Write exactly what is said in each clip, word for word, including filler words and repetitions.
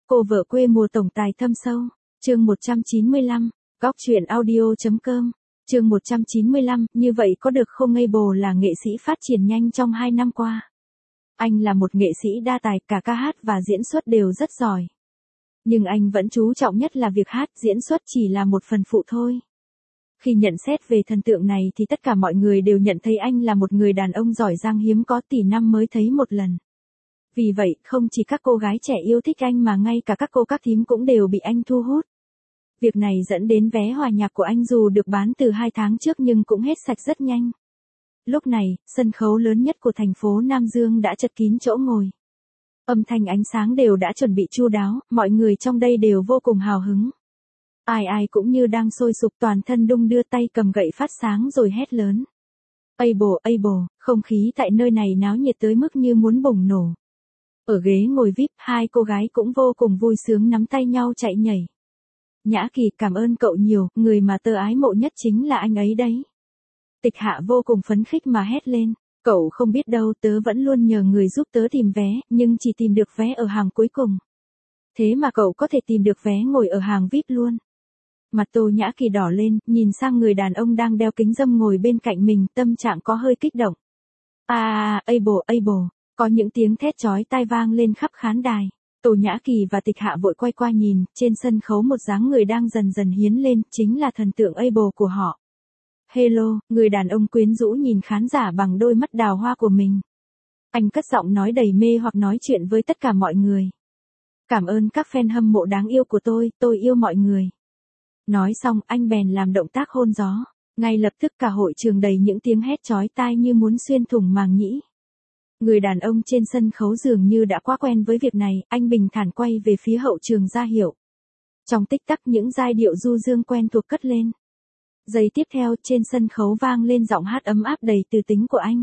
Cô vợ quê mùa tổng tài thâm sâu. Chương một trăm chín mươi lăm, Góc truyện audio.com. Chương một trăm chín mươi lăm, như vậy có được không? Abel là nghệ sĩ phát triển nhanh trong hai năm qua. Anh là một nghệ sĩ đa tài, cả ca hát và diễn xuất đều rất giỏi. Nhưng anh vẫn chú trọng nhất là việc hát, diễn xuất chỉ là một phần phụ thôi. Khi nhận xét về thần tượng này thì tất cả mọi người đều nhận thấy anh là một người đàn ông giỏi giang hiếm có, tỷ năm mới thấy một lần. Vì vậy, không chỉ các cô gái trẻ yêu thích anh mà ngay cả các cô các thím cũng đều bị anh thu hút. Việc này dẫn đến vé hòa nhạc của anh dù được bán từ hai tháng trước nhưng cũng hết sạch rất nhanh. Lúc này, sân khấu lớn nhất của thành phố Nam Dương đã chật kín chỗ ngồi. Âm thanh ánh sáng đều đã chuẩn bị chu đáo, mọi người trong đây đều vô cùng hào hứng. Ai ai cũng như đang sôi sục, toàn thân đung đưa, tay cầm gậy phát sáng rồi hét lớn. Abel, Abel, không khí tại nơi này náo nhiệt tới mức như muốn bùng nổ. Ở ghế ngồi vi ai pi, hai cô gái cũng vô cùng vui sướng nắm tay nhau chạy nhảy. Nhã Kỳ, cảm ơn cậu nhiều, người mà tớ ái mộ nhất chính là anh ấy đấy. Tịch Hạ vô cùng phấn khích mà hét lên. Cậu không biết đâu, tớ vẫn luôn nhờ người giúp tớ tìm vé, nhưng chỉ tìm được vé ở hàng cuối cùng. Thế mà cậu có thể tìm được vé ngồi ở hàng vi ai pi luôn. Mặt Tô Nhã Kỳ đỏ lên, nhìn sang người đàn ông đang đeo kính râm ngồi bên cạnh mình, tâm trạng có hơi kích động. À, à, Abel, Abel, có những tiếng thét chói tai vang lên khắp khán đài. Tô Nhã Kỳ và Tịch Hạ vội quay qua nhìn, trên sân khấu một dáng người đang dần dần hiến lên, chính là thần tượng Abel của họ. Hello, người đàn ông quyến rũ nhìn khán giả bằng đôi mắt đào hoa của mình. Anh cất giọng nói đầy mê hoặc nói chuyện với tất cả mọi người. Cảm ơn các fan hâm mộ đáng yêu của tôi, tôi yêu mọi người. Nói xong, anh bèn làm động tác hôn gió. Ngay lập tức cả hội trường đầy những tiếng hét chói tai như muốn xuyên thủng màng nhĩ. Người đàn ông trên sân khấu dường như đã quá quen với việc này, anh bình thản quay về phía hậu trường ra hiệu. Trong tích tắc những giai điệu du dương quen thuộc cất lên. Giây tiếp theo, trên sân khấu vang lên giọng hát ấm áp đầy từ tính của anh.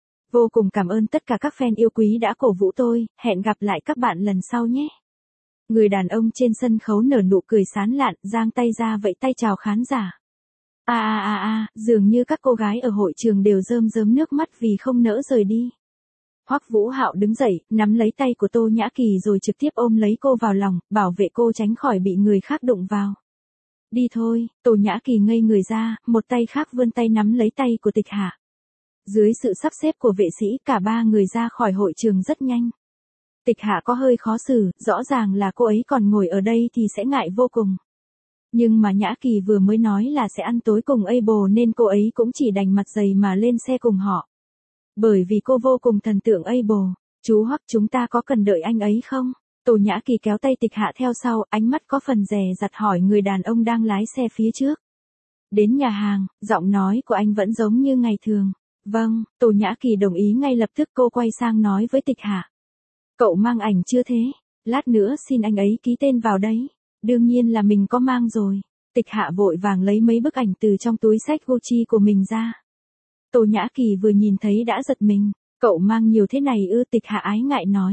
Vô cùng cảm ơn tất cả các fan yêu quý đã cổ vũ tôi, hẹn gặp lại các bạn lần sau nhé. Người đàn ông trên sân khấu nở nụ cười sán lạn, giang tay ra vẫy tay chào khán giả. À à à à, dường như các cô gái ở hội trường đều rơm rớm nước mắt vì không nỡ rời đi. Hoắc Vũ Hạo đứng dậy, nắm lấy tay của Tô Nhã Kỳ rồi trực tiếp ôm lấy cô vào lòng, bảo vệ cô tránh khỏi bị người khác đụng vào. Đi thôi, Tô Nhã Kỳ ngây người ra, một tay khác vươn tay nắm lấy tay của Tịch Hạ. Dưới sự sắp xếp của vệ sĩ, cả ba người ra khỏi hội trường rất nhanh. Tịch Hạ có hơi khó xử, rõ ràng là cô ấy còn ngồi ở đây thì sẽ ngại vô cùng. Nhưng mà Nhã Kỳ vừa mới nói là sẽ ăn tối cùng Abel nên cô ấy cũng chỉ đành mặt dày mà lên xe cùng họ. Bởi vì cô vô cùng thần tượng Abel. Chú Hoắc, chúng ta có cần đợi anh ấy không? Tô Nhã Kỳ kéo tay Tịch Hạ theo sau, ánh mắt có phần dè dặt hỏi người đàn ông đang lái xe phía trước. Đến nhà hàng, giọng nói của anh vẫn giống như ngày thường. Vâng, Tô Nhã Kỳ đồng ý ngay lập tức. Cô quay sang nói với Tịch Hạ. Cậu mang ảnh chưa thế? Lát nữa xin anh ấy ký tên vào đấy. Đương nhiên là mình có mang rồi. Tịch Hạ vội vàng lấy mấy bức ảnh từ trong túi xách Gucci của mình ra. Tô Nhã Kỳ vừa nhìn thấy đã giật mình. Cậu mang nhiều thế này ư? Tịch Hạ ái ngại nói.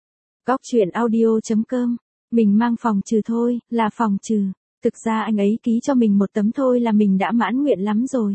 Góc truyện audio.com. Mình mang phòng trừ thôi, là phòng trừ. Thực ra anh ấy ký cho mình một tấm thôi là mình đã mãn nguyện lắm rồi.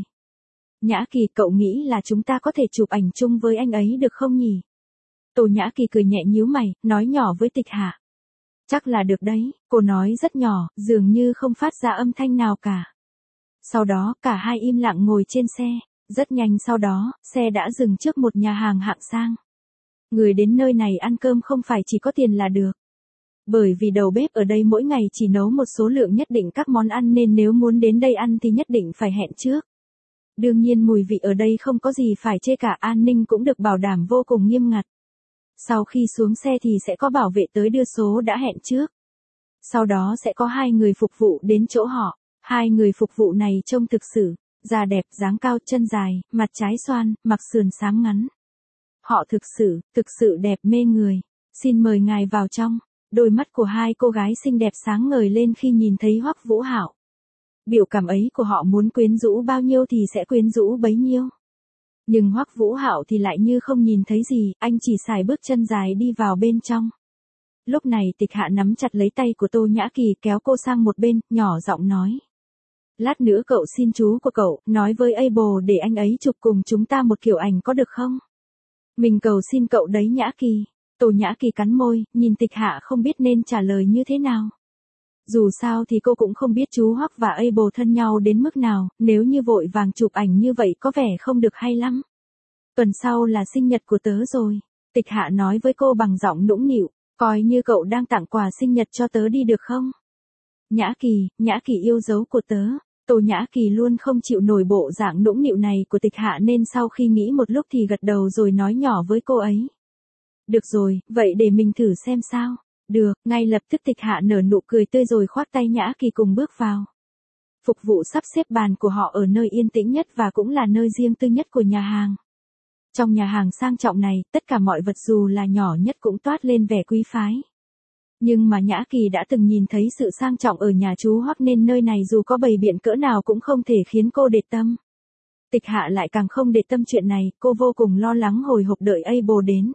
Nhã Kỳ, cậu nghĩ là chúng ta có thể chụp ảnh chung với anh ấy được không nhỉ? Tô Nhã Kỳ cười nhẹ nhíu mày, nói nhỏ với Tịch Hạ. Chắc là được đấy, cô nói rất nhỏ, dường như không phát ra âm thanh nào cả. Sau đó, cả hai im lặng ngồi trên xe. Rất nhanh sau đó, xe đã dừng trước một nhà hàng hạng sang. Người đến nơi này ăn cơm không phải chỉ có tiền là được. Bởi vì đầu bếp ở đây mỗi ngày chỉ nấu một số lượng nhất định các món ăn nên nếu muốn đến đây ăn thì nhất định phải hẹn trước. Đương nhiên mùi vị ở đây không có gì phải chê cả, an ninh cũng được bảo đảm vô cùng nghiêm ngặt. Sau khi xuống xe thì sẽ có bảo vệ tới đưa số đã hẹn trước. Sau đó sẽ có hai người phục vụ đến chỗ họ. Hai người phục vụ này trông thực sự, da đẹp, dáng cao, chân dài, mặt trái xoan, mặc sườn xám ngắn. Họ thực sự, thực sự đẹp mê người. Xin mời ngài vào trong. Đôi mắt của hai cô gái xinh đẹp sáng ngời lên khi nhìn thấy Hoắc Vũ Hạo. Biểu cảm ấy của họ muốn quyến rũ bao nhiêu thì sẽ quyến rũ bấy nhiêu. Nhưng Hoắc Vũ Hạo thì lại như không nhìn thấy gì, anh chỉ xài bước chân dài đi vào bên trong. Lúc này Tịch Hạ nắm chặt lấy tay của Tô Nhã Kỳ kéo cô sang một bên, nhỏ giọng nói. Lát nữa cậu xin chú của cậu, nói với Abel để anh ấy chụp cùng chúng ta một kiểu ảnh có được không? Mình cầu xin cậu đấy Nhã Kỳ. Tô Nhã Kỳ cắn môi, nhìn Tịch Hạ không biết nên trả lời như thế nào. Dù sao thì cô cũng không biết chú Hoắc và Abel thân nhau đến mức nào, nếu như vội vàng chụp ảnh như vậy có vẻ không được hay lắm. Tuần sau là sinh nhật của tớ rồi. Tịch Hạ nói với cô bằng giọng nũng nịu, coi như cậu đang tặng quà sinh nhật cho tớ đi được không? Nhã Kỳ, Nhã Kỳ yêu dấu của tớ. Tô Nhã Kỳ luôn không chịu nổi bộ dạng nũng nịu này của Tịch Hạ nên sau khi nghĩ một lúc thì gật đầu rồi nói nhỏ với cô ấy. Được rồi, vậy để mình thử xem sao. Được, ngay lập tức Tịch Hạ nở nụ cười tươi rồi khoác tay Nhã Kỳ cùng bước vào. Phục vụ sắp xếp bàn của họ ở nơi yên tĩnh nhất và cũng là nơi riêng tư nhất của nhà hàng. Trong nhà hàng sang trọng này, tất cả mọi vật dù là nhỏ nhất cũng toát lên vẻ quý phái. Nhưng mà Nhã Kỳ đã từng nhìn thấy sự sang trọng ở nhà chú Hoắc nên nơi này dù có bày biện cỡ nào cũng không thể khiến cô để tâm. Tịch Hạ lại càng không để tâm chuyện này, cô vô cùng lo lắng hồi hộp đợi Abel đến.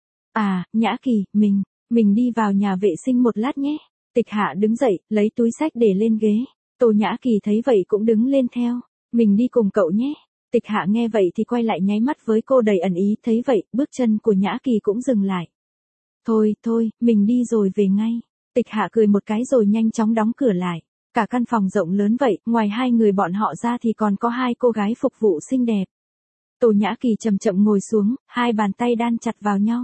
À, Nhã Kỳ, mình, mình đi vào nhà vệ sinh một lát nhé. Tịch Hạ đứng dậy, lấy túi xách để lên ghế. Tô Nhã Kỳ thấy vậy cũng đứng lên theo. Mình đi cùng cậu nhé. Tịch Hạ nghe vậy thì quay lại nháy mắt với cô đầy ẩn ý, thấy vậy, bước chân của Nhã Kỳ cũng dừng lại. Thôi, thôi, mình đi rồi về ngay. Tịch Hạ cười một cái rồi nhanh chóng đóng cửa lại. Cả căn phòng rộng lớn vậy, ngoài hai người bọn họ ra thì còn có hai cô gái phục vụ xinh đẹp. Tô Nhã Kỳ chậm chậm ngồi xuống, hai bàn tay đan chặt vào nhau.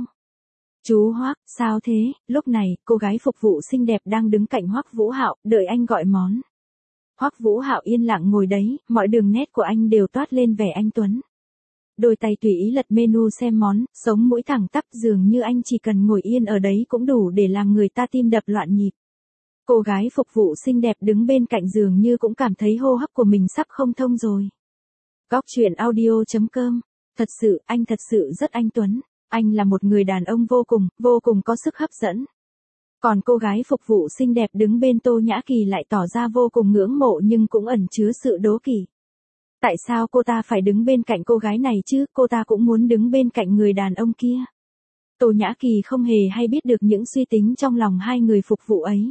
Chú Hoắc, sao thế? Lúc này, cô gái phục vụ xinh đẹp đang đứng cạnh Hoắc Vũ Hạo, đợi anh gọi món. Hoắc Vũ Hạo yên lặng ngồi đấy, mọi đường nét của anh đều toát lên vẻ anh tuấn. Đôi tay tùy ý lật menu xem món, sống mũi thẳng tắp dường như anh chỉ cần ngồi yên ở đấy cũng đủ để làm người ta tim đập loạn nhịp. Cô gái phục vụ xinh đẹp đứng bên cạnh dường như cũng cảm thấy hô hấp của mình sắp không thông rồi. Góc truyện audio chấm com. Thật sự, anh thật sự rất anh tuấn. Anh là một người đàn ông vô cùng, vô cùng có sức hấp dẫn. Còn cô gái phục vụ xinh đẹp đứng bên Tô Nhã Kỳ lại tỏ ra vô cùng ngưỡng mộ nhưng cũng ẩn chứa sự đố kỵ. Tại sao cô ta phải đứng bên cạnh cô gái này chứ, cô ta cũng muốn đứng bên cạnh người đàn ông kia. Tô Nhã Kỳ không hề hay biết được những suy tính trong lòng hai người phục vụ ấy.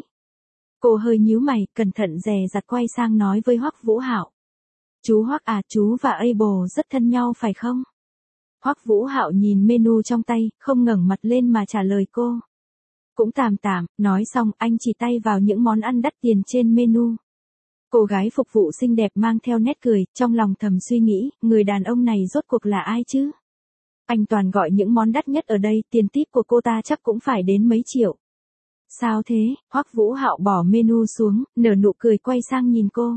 Cô hơi nhíu mày, cẩn thận dè dặt quay sang nói với Hoắc Vũ Hạo. Chú Hoắc à, chú và Abel rất thân nhau phải không? Hoắc Vũ Hạo nhìn menu trong tay, không ngẩng mặt lên mà trả lời cô. Cũng tạm tạm, nói xong anh chỉ tay vào những món ăn đắt tiền trên menu. Cô gái phục vụ xinh đẹp mang theo nét cười, trong lòng thầm suy nghĩ, người đàn ông này rốt cuộc là ai chứ? Anh toàn gọi những món đắt nhất ở đây, tiền tip của cô ta chắc cũng phải đến mấy triệu. Sao thế? Hoắc Vũ Hạo bỏ menu xuống, nở nụ cười quay sang nhìn cô.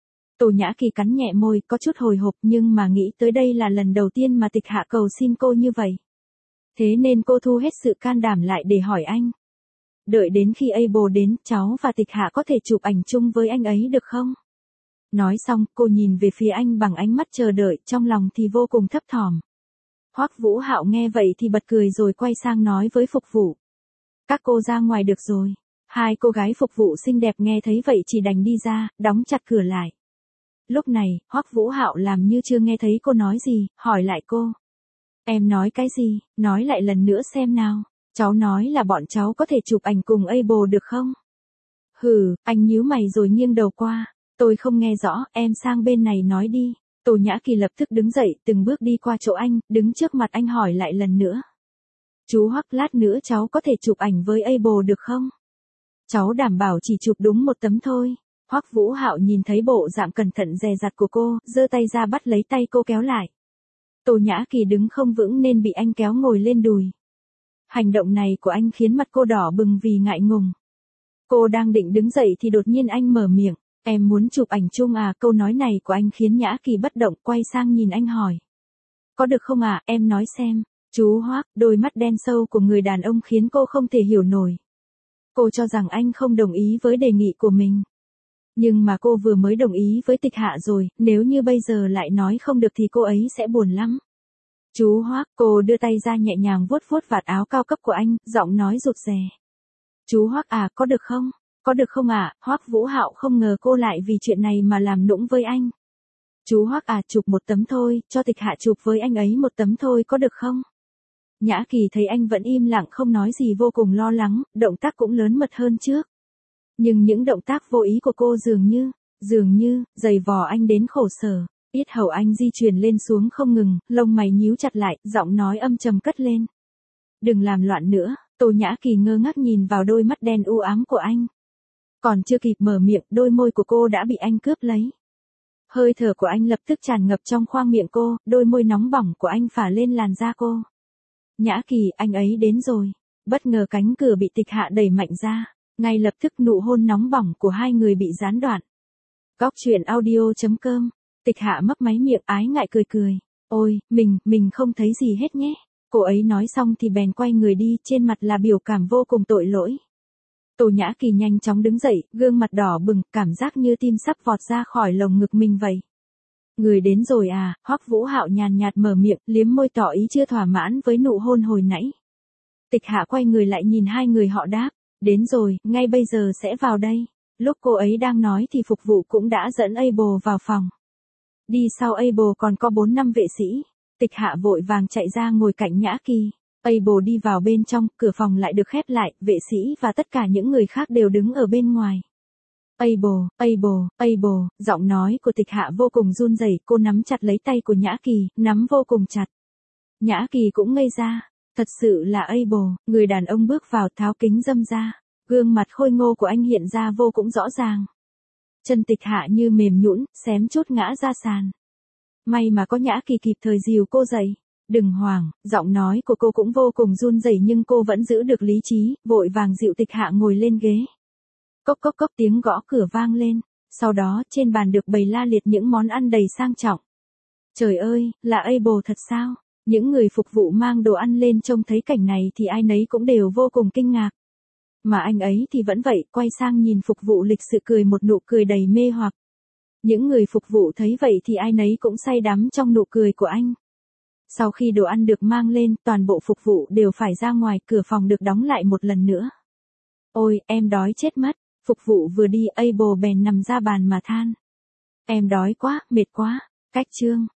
Tô Nhã Kỳ cắn nhẹ môi, có chút hồi hộp nhưng mà nghĩ tới đây là lần đầu tiên mà Tịch Hạ cầu xin cô như vậy. Thế nên cô thu hết sự can đảm lại để hỏi anh. Đợi đến khi Abel đến, cháu và Tịch Hạ có thể chụp ảnh chung với anh ấy được không? Nói xong, cô nhìn về phía anh bằng ánh mắt chờ đợi, trong lòng thì vô cùng thấp thỏm. Hoắc Vũ Hạo nghe vậy thì bật cười rồi quay sang nói với phục vụ. Các cô ra ngoài được rồi. Hai cô gái phục vụ xinh đẹp nghe thấy vậy chỉ đành đi ra, đóng chặt cửa lại. Lúc này, Hoắc Vũ Hạo làm như chưa nghe thấy cô nói gì, hỏi lại cô. Em nói cái gì, nói lại lần nữa xem nào. Cháu nói là bọn cháu có thể chụp ảnh cùng Abel được không? Hừ, anh nhíu mày rồi nghiêng đầu qua. Tôi không nghe rõ, em sang bên này nói đi. Tô Nhã Kỳ lập tức đứng dậy, từng bước đi qua chỗ anh, đứng trước mặt anh hỏi lại lần nữa. Chú Hoắc, lát nữa cháu có thể chụp ảnh với Abel được không? Cháu đảm bảo chỉ chụp đúng một tấm thôi. Hoắc Vũ Hạo nhìn thấy bộ dạng cẩn thận dè dặt của cô, giơ tay ra bắt lấy tay cô kéo lại. Tô Nhã Kỳ đứng không vững nên bị anh kéo ngồi lên đùi. Hành động này của anh khiến mặt cô đỏ bừng vì ngại ngùng. Cô đang định đứng dậy thì đột nhiên anh mở miệng. Em muốn chụp ảnh chung à? Câu nói này của anh khiến Nhã Kỳ bất động, quay sang nhìn anh hỏi. Có được không à, em nói xem. Chú Hoắc, đôi mắt đen sâu của người đàn ông khiến cô không thể hiểu nổi. Cô cho rằng anh không đồng ý với đề nghị của mình. Nhưng mà cô vừa mới đồng ý với Tịch Hạ rồi, nếu như bây giờ lại nói không được thì cô ấy sẽ buồn lắm. Chú Hoắc, cô đưa tay ra nhẹ nhàng vuốt vuốt vạt áo cao cấp của anh, giọng nói rụt rè. Chú Hoắc à, có được không? Có được không ạ? À? Hoắc Vũ Hạo không ngờ cô lại vì chuyện này mà làm nũng với anh. Chú Hoắc à, chụp một tấm thôi, cho Tịch Hạ chụp với anh ấy một tấm thôi có được không? Nhã Kỳ thấy anh vẫn im lặng không nói gì vô cùng lo lắng, động tác cũng lớn mật hơn trước. Nhưng những động tác vô ý của cô dường như, dường như, giày vò anh đến khổ sở. Yết hầu anh di chuyển lên xuống không ngừng, lông mày nhíu chặt lại, giọng nói âm trầm cất lên. Đừng làm loạn nữa, Tô Nhã Kỳ ngơ ngác nhìn vào đôi mắt đen u ám của anh. Còn chưa kịp mở miệng, đôi môi của cô đã bị anh cướp lấy. Hơi thở của anh lập tức tràn ngập trong khoang miệng cô, đôi môi nóng bỏng của anh phả lên làn da cô. Nhã Kỳ, anh ấy đến rồi. Bất ngờ cánh cửa bị Tịch Hạ đẩy mạnh ra, ngay lập tức nụ hôn nóng bỏng của hai người bị gián đoạn. Góc truyện audio chấm com. Tịch Hạ mấp máy miệng ái ngại cười cười. Ôi, mình, mình không thấy gì hết nhé. Cô ấy nói xong thì bèn quay người đi, trên mặt là biểu cảm vô cùng tội lỗi. Tô Nhã Kỳ nhanh chóng đứng dậy, gương mặt đỏ bừng, cảm giác như tim sắp vọt ra khỏi lồng ngực mình vậy. Người đến rồi à, Hoắc Vũ Hạo nhàn nhạt mở miệng, liếm môi tỏ ý chưa thỏa mãn với nụ hôn hồi nãy. Tịch Hạ quay người lại nhìn hai người họ đáp, đến rồi, ngay bây giờ sẽ vào đây. Lúc cô ấy đang nói thì phục vụ cũng đã dẫn Abel vào phòng. Đi sau Abel còn có bốn năm vệ sĩ. Tịch Hạ vội vàng chạy ra ngồi cạnh Nhã Kỳ. Abel đi vào bên trong, cửa phòng lại được khép lại, vệ sĩ và tất cả những người khác đều đứng ở bên ngoài. Abel, Abel, Abel, giọng nói của Tịch Hạ vô cùng run rẩy, cô nắm chặt lấy tay của Nhã Kỳ, nắm vô cùng chặt. Nhã Kỳ cũng ngây ra, thật sự là Abel, người đàn ông bước vào tháo kính râm ra, gương mặt khôi ngô của anh hiện ra vô cùng rõ ràng. Chân Tịch Hạ như mềm nhũn, xém chút ngã ra sàn. May mà có Nhã Kỳ kịp thời dìu cô dậy. Đừng hoảng, giọng nói của cô cũng vô cùng run rẩy nhưng cô vẫn giữ được lý trí, vội vàng dịu Tịch Hạ ngồi lên ghế. Cốc cốc cốc tiếng gõ cửa vang lên, sau đó trên bàn được bày la liệt những món ăn đầy sang trọng. Trời ơi, là Abel thật sao? Những người phục vụ mang đồ ăn lên trông thấy cảnh này thì ai nấy cũng đều vô cùng kinh ngạc. Mà anh ấy thì vẫn vậy, quay sang nhìn phục vụ lịch sự cười một nụ cười đầy mê hoặc. Những người phục vụ thấy vậy thì ai nấy cũng say đắm trong nụ cười của anh. Sau khi đồ ăn được mang lên, toàn bộ phục vụ đều phải ra ngoài, cửa phòng được đóng lại một lần nữa. Ôi, em đói chết mất. Phục vụ vừa đi, Abel bèn nằm ra bàn mà than. Em đói quá, mệt quá. Cách chương.